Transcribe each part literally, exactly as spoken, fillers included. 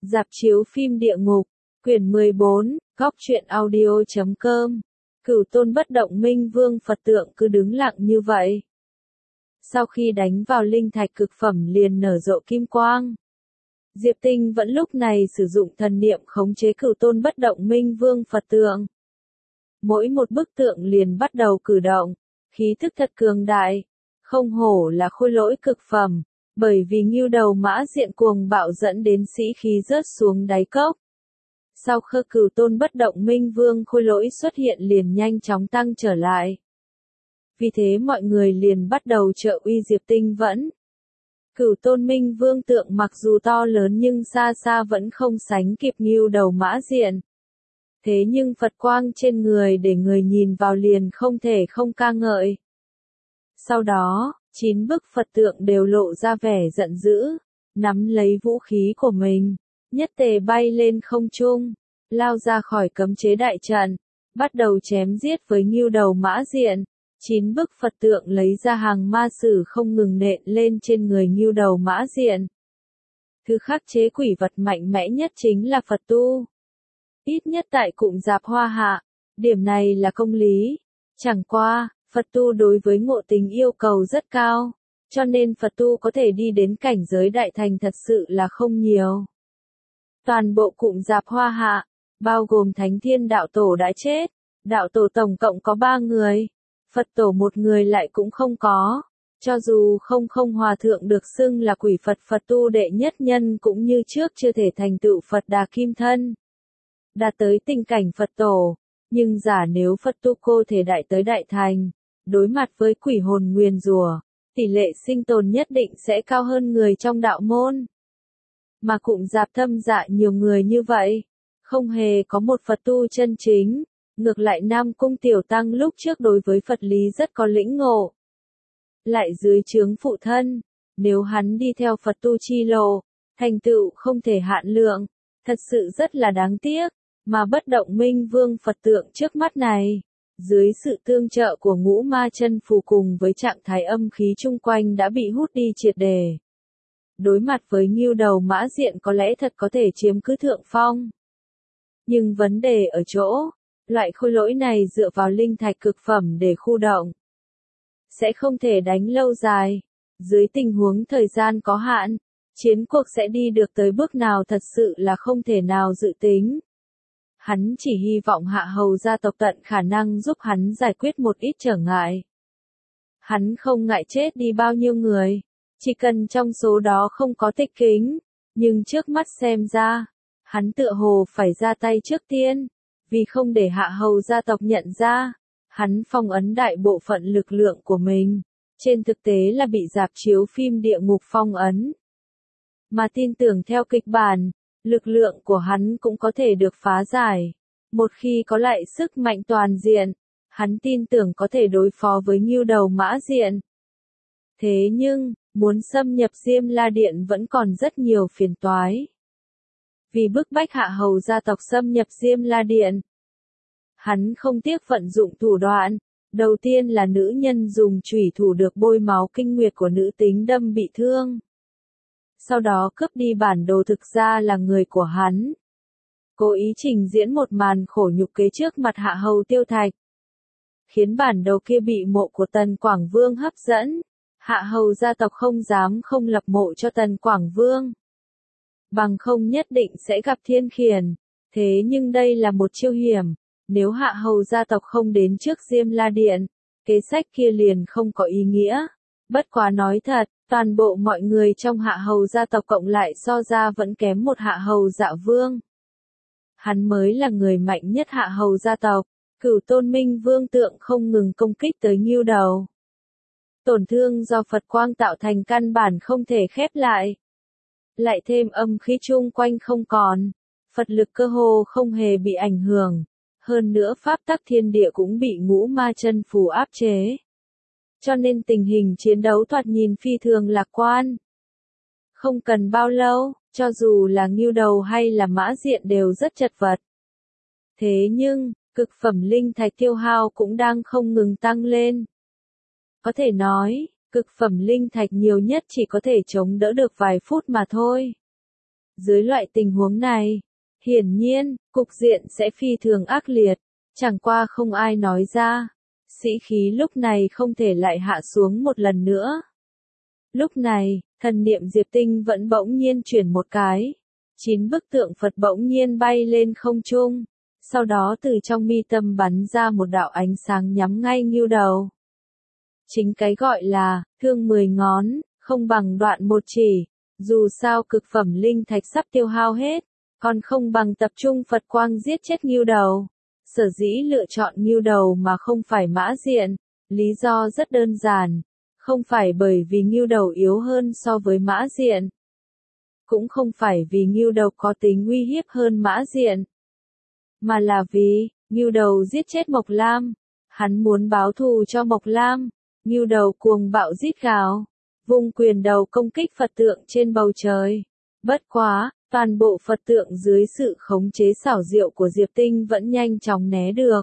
Rạp chiếu phim địa ngục, quyển mười bốn, góc truyện audio chấm com. Cửu tôn bất động minh vương Phật tượng cứ đứng lặng như vậy. Sau khi đánh vào linh thạch cực phẩm liền nở rộ kim quang. Diệp Tinh vẫn lúc này sử dụng thần niệm khống chế cửu tôn bất động minh vương Phật tượng. Mỗi một bức tượng liền bắt đầu cử động, khí thức thật cường đại, không hổ là khôi lỗi cực phẩm, bởi vì ngưu đầu mã diện cuồng bạo dẫn đến sĩ khí rớt xuống đáy cốc. Sau khi cửu tôn bất động minh vương khôi lỗi xuất hiện liền nhanh chóng tăng trở lại. Vì thế mọi người liền bắt đầu trợ uy Diệp Tinh vẫn. Cửu tôn minh vương tượng mặc dù to lớn nhưng xa xa vẫn không sánh kịp ngưu đầu mã diện. Thế nhưng Phật quang trên người để người nhìn vào liền không thể không ca ngợi. Sau đó, chín bức Phật tượng đều lộ ra vẻ giận dữ, nắm lấy vũ khí của mình, nhất tề bay lên không trung, lao ra khỏi cấm chế đại trận, bắt đầu chém giết với ngưu đầu mã diện. Chín bức Phật tượng lấy ra hàng ma sử không ngừng nện lên trên người ngưu đầu mã diện. Thứ khắc chế quỷ vật mạnh mẽ nhất chính là Phật tu. Ít nhất tại cụm Giạp Hoa Hạ, điểm này là công lý. Chẳng qua, Phật tu đối với ngộ tính yêu cầu rất cao, cho nên Phật tu có thể đi đến cảnh giới đại thành thật sự là không nhiều. Toàn bộ cụm Giạp Hoa Hạ, bao gồm Thánh Thiên Đạo Tổ đã chết, Đạo Tổ tổng cộng có ba người, Phật Tổ một người lại cũng không có. Cho dù không không hòa thượng được xưng là quỷ Phật Phật tu đệ nhất nhân cũng như trước chưa thể thành tựu Phật Đà Kim Thân. Đạt tới tình cảnh Phật Tổ, nhưng giả nếu Phật tu cô thể đại tới đại thành, đối mặt với quỷ hồn nguyền rủa, tỷ lệ sinh tồn nhất định sẽ cao hơn người trong đạo môn. Mà cụm Giạp Thâm Dạ nhiều người như vậy, không hề có một Phật tu chân chính, ngược lại Nam Cung Tiểu Tăng lúc trước đối với Phật lý rất có lĩnh ngộ. Lại dưới trướng phụ thân, nếu hắn đi theo Phật tu chi lộ, thành tựu không thể hạn lượng, thật sự rất là đáng tiếc, mà bất động minh vương Phật tượng trước mắt này, dưới sự tương trợ của ngũ ma chân phù cùng với trạng thái âm khí chung quanh đã bị hút đi triệt đề. Đối mặt với ngưu đầu mã diện có lẽ thật có thể chiếm cứ thượng phong. Nhưng vấn đề ở chỗ, loại khôi lỗi này dựa vào linh thạch cực phẩm để khu động. Sẽ không thể đánh lâu dài. Dưới tình huống thời gian có hạn, chiến cuộc sẽ đi được tới bước nào thật sự là không thể nào dự tính. Hắn chỉ hy vọng Hạ Hầu gia tộc tận khả năng giúp hắn giải quyết một ít trở ngại. Hắn không ngại chết đi bao nhiêu người, chỉ cần trong số đó không có tịch kính, nhưng trước mắt xem ra, hắn tựa hồ phải ra tay trước tiên, vì không để Hạ Hầu gia tộc nhận ra, hắn phong ấn đại bộ phận lực lượng của mình, trên thực tế là bị rạp chiếu phim địa ngục phong ấn. Mà tin tưởng theo kịch bản, lực lượng của hắn cũng có thể được phá giải. Một khi có lại sức mạnh toàn diện, hắn tin tưởng có thể đối phó với ngưu đầu mã diện. Thế nhưng, muốn xâm nhập Diêm La Điện vẫn còn rất nhiều phiền toái. Vì bức bách Hạ Hầu gia tộc xâm nhập Diêm La Điện, hắn không tiếc vận dụng thủ đoạn. Đầu tiên là nữ nhân dùng chủy thủ được bôi máu kinh nguyệt của nữ tính đâm bị thương. Sau đó cướp đi bản đồ thực ra là người của hắn. Cố ý trình diễn một màn khổ nhục kế trước mặt Hạ Hầu Tiêu Thạch. Khiến bản đồ kia bị mộ của Tần Quảng Vương hấp dẫn. Hạ Hầu gia tộc không dám không lập mộ cho Tần Quảng Vương. Bằng không nhất định sẽ gặp thiên khiển. Thế nhưng đây là một chiêu hiểm. Nếu Hạ Hầu gia tộc không đến trước Diêm La Điện, kế sách kia liền không có ý nghĩa. Bất quá nói thật, toàn bộ mọi người trong Hạ Hầu gia tộc cộng lại so ra vẫn kém một Hạ Hầu Dạ Vương. Hắn mới là người mạnh nhất Hạ Hầu gia tộc. Cửu tôn minh vương tượng không ngừng công kích tới ngưu đầu. Tổn thương do Phật quang tạo thành căn bản không thể khép lại. Lại thêm âm khí chung quanh không còn, Phật lực cơ hồ không hề bị ảnh hưởng. Hơn nữa pháp tắc thiên địa cũng bị ngũ ma chân phù áp chế. Cho nên tình hình chiến đấu thoạt nhìn phi thường lạc quan. Không cần bao lâu, cho dù là ngưu đầu hay là mã diện đều rất chật vật. Thế nhưng, cực phẩm linh thạch tiêu hao cũng đang không ngừng tăng lên. Có thể nói, cực phẩm linh thạch nhiều nhất chỉ có thể chống đỡ được vài phút mà thôi. Dưới loại tình huống này, hiển nhiên, cục diện sẽ phi thường ác liệt, chẳng qua không ai nói ra. Sĩ khí lúc này không thể lại hạ xuống một lần nữa. Lúc này, thần niệm Diệp Tinh vẫn bỗng nhiên chuyển một cái. Chín bức tượng Phật bỗng nhiên bay lên không trung. Sau đó từ trong mi tâm bắn ra một đạo ánh sáng nhắm ngay Ngưu Đầu. Chính cái gọi là, thương mười ngón, không bằng đoạn một chỉ. Dù sao cực phẩm linh thạch sắp tiêu hao hết, còn không bằng tập trung Phật quang giết chết Ngưu Đầu. Sở dĩ lựa chọn Ngưu Đầu mà không phải Mã Diện, lý do rất đơn giản, không phải bởi vì Ngưu Đầu yếu hơn so với Mã Diện, cũng không phải vì Ngưu Đầu có tính uy hiếp hơn Mã Diện, mà là vì Ngưu Đầu giết chết Mộc Lam, hắn muốn báo thù cho Mộc Lam. Ngưu Đầu cuồng bạo rít gào, vung quyền đầu công kích Phật tượng trên bầu trời. Bất quá, toàn bộ Phật tượng dưới sự khống chế xảo diệu của Diệp Tinh vẫn nhanh chóng né được.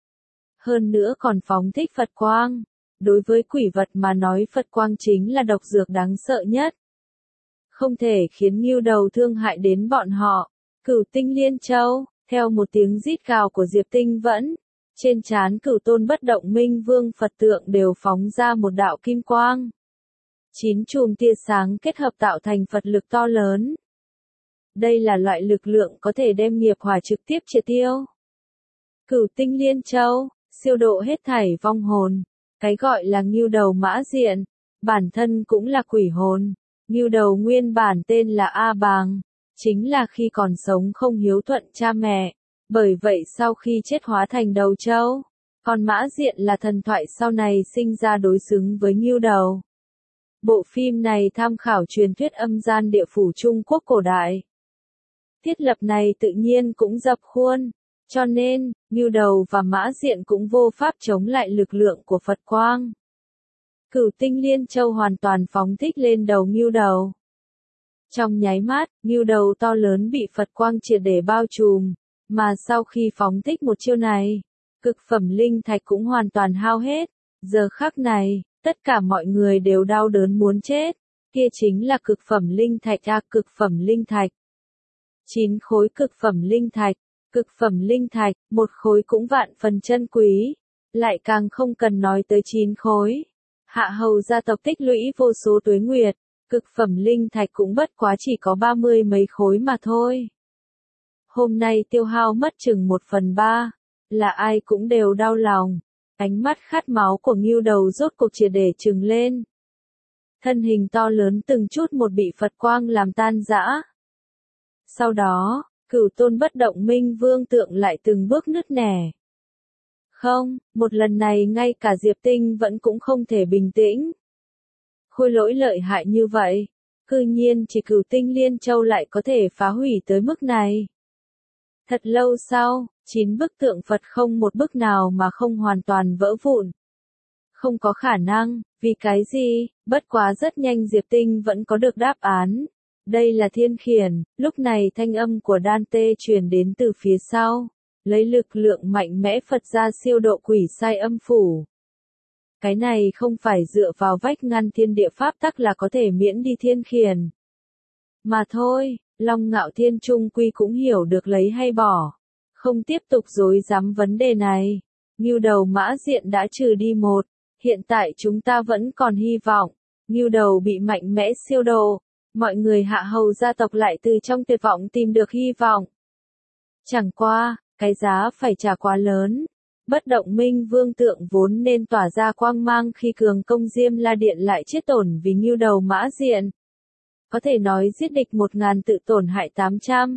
Hơn nữa còn phóng thích Phật quang. Đối với quỷ vật mà nói Phật quang chính là độc dược đáng sợ nhất. Không thể khiến Ngưu Đầu thương hại đến bọn họ. Cửu Tinh Liên Châu, theo một tiếng rít gào của Diệp Tinh vẫn, trên trán Cửu Tôn Bất Động Minh Vương Phật tượng đều phóng ra một đạo kim quang. Chín chùm tia sáng kết hợp tạo thành Phật lực to lớn. Đây là loại lực lượng có thể đem nghiệp hỏa trực tiếp triệt tiêu. Cửu Tinh Liên Châu, siêu độ hết thảy vong hồn. Cái gọi là Ngưu Đầu Mã Diện, bản thân cũng là quỷ hồn. Ngưu Đầu nguyên bản tên là A Bàng, chính là khi còn sống không hiếu thuận cha mẹ, bởi vậy sau khi chết hóa thành đầu trâu. Còn Mã Diện là thần thoại sau này sinh ra đối xứng với Ngưu Đầu. Bộ phim này tham khảo truyền thuyết âm gian địa phủ Trung Quốc cổ đại. Thiết lập này tự nhiên cũng dập khuôn, cho nên, Ngưu Đầu và Mã Diện cũng vô pháp chống lại lực lượng của Phật quang. Cửu Tinh Liên Châu hoàn toàn phóng thích lên đầu Ngưu Đầu. Trong nháy mắt, Ngưu Đầu to lớn bị Phật quang triệt để bao trùm, mà sau khi phóng thích một chiêu này, cực phẩm linh thạch cũng hoàn toàn hao hết. Giờ khắc này, tất cả mọi người đều đau đớn muốn chết. Kia chính là cực phẩm linh thạch a, cực phẩm linh thạch. Chín khối cực phẩm linh thạch, cực phẩm linh thạch, một khối cũng vạn phần chân quý, lại càng không cần nói tới chín khối. Hạ hầu gia tộc tích lũy vô số tuế nguyệt, cực phẩm linh thạch cũng bất quá chỉ có ba mươi mấy khối mà thôi. Hôm nay tiêu hao mất chừng một phần ba, là ai cũng đều đau lòng. Ánh mắt khát máu của Ngưu Đầu rốt cuộc triệt để trừng lên. Thân hình to lớn từng chút một bị Phật quang làm tan rã. Sau đó, Cửu Tôn Bất Động Minh Vương tượng lại từng bước nứt nẻ. Không, một lần này ngay cả Diệp Tinh vẫn cũng không thể bình tĩnh. Khôi lỗi lợi hại như vậy, cư nhiên chỉ Cửu Tinh Liên Châu lại có thể phá hủy tới mức này. Thật lâu sau, chín bức tượng Phật không một bức nào mà không hoàn toàn vỡ vụn. Không có khả năng, vì cái gì, bất quá rất nhanh Diệp Tinh vẫn có được đáp án. Đây là thiên khiển, lúc này thanh âm của Đan Tê truyền đến từ phía sau, lấy lực lượng mạnh mẽ Phật ra siêu độ quỷ sai âm phủ. Cái này không phải dựa vào vách ngăn thiên địa pháp tắc là có thể miễn đi thiên khiển. Mà thôi, Long Ngạo Thiên trung quy cũng hiểu được lấy hay bỏ. Không tiếp tục dối dám vấn đề này. Ngưu Đầu Mã Diện đã trừ đi một, hiện tại chúng ta vẫn còn hy vọng. Ngưu Đầu bị mạnh mẽ siêu độ. Mọi người Hạ hầu gia tộc lại từ trong tuyệt vọng tìm được hy vọng. Chẳng qua, cái giá phải trả quá lớn. Bất Động Minh Vương tượng vốn nên tỏa ra quang mang khi cường công Diêm La Điện lại chết tổn vì Ngưu Đầu Mã Diện. Có thể nói giết địch một ngàn tự tổn hại tám trăm.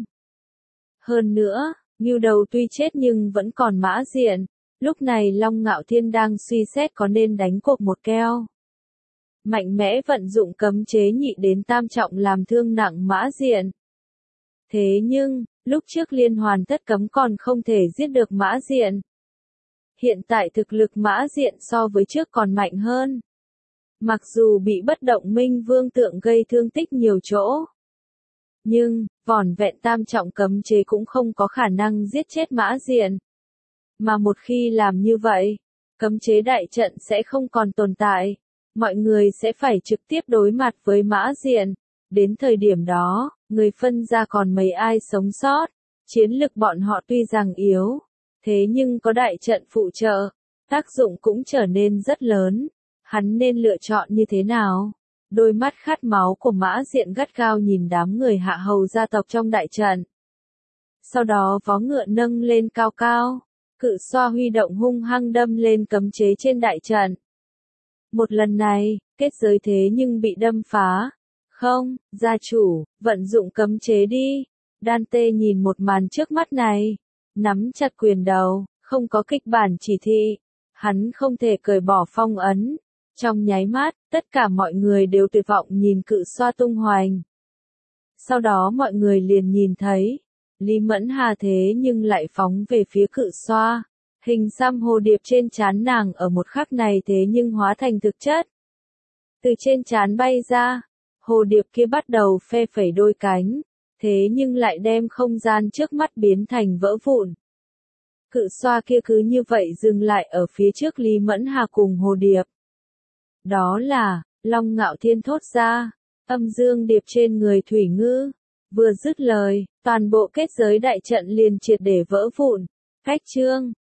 Hơn nữa, Ngưu Đầu tuy chết nhưng vẫn còn Mã Diện. Lúc này Long Ngạo Thiên đang suy xét có nên đánh cuộc một keo. Mạnh mẽ vận dụng cấm chế nhị đến tam trọng làm thương nặng Mã Diện. Thế nhưng, lúc trước liên hoàn tất cấm còn không thể giết được Mã Diện. Hiện tại thực lực Mã Diện so với trước còn mạnh hơn. Mặc dù bị Bất Động Minh Vương tượng gây thương tích nhiều chỗ. Nhưng, vỏn vẹn tam trọng cấm chế cũng không có khả năng giết chết Mã Diện. Mà một khi làm như vậy, cấm chế đại trận sẽ không còn tồn tại. Mọi người sẽ phải trực tiếp đối mặt với Mã Diện. Đến thời điểm đó, Người phân ra còn mấy ai sống sót, chiến lực bọn họ tuy rằng yếu, thế nhưng có đại trận phụ trợ, tác dụng cũng trở nên rất lớn, hắn nên lựa chọn như thế nào? Đôi mắt khát máu của Mã Diện gắt gao nhìn đám người Hạ Hầu gia tộc trong đại trận. Sau đó vó ngựa nâng lên cao cao, cự xoa huy động hung hăng đâm lên cấm chế trên đại trận. Một lần này, kết giới thế nhưng bị đâm phá. Không, gia chủ, vận dụng cấm chế đi. Đan Tê nhìn một màn trước mắt này, nắm chặt quyền đầu, không có kịch bản chỉ thị, hắn không thể cởi bỏ phong ấn. Trong nháy mắt, tất cả mọi người đều tuyệt vọng nhìn cự xoa tung hoành. Sau đó mọi người liền nhìn thấy, Lý Mẫn Hà thế nhưng lại phóng về phía cự xoa. Hình xăm hồ điệp trên trán nàng ở một khắc này thế nhưng hóa thành thực chất. Từ trên trán bay ra, hồ điệp kia bắt đầu phe phẩy đôi cánh, thế nhưng lại đem không gian trước mắt biến thành vỡ vụn. Cự xoa kia cứ như vậy dừng lại ở phía trước Lý Mẫn Hà cùng hồ điệp. Đó là, Long Ngạo Thiên thốt ra, âm dương điệp trên người Thủy Ngư. Vừa dứt lời, toàn bộ kết giới đại trận liền triệt để vỡ vụn. Cách chương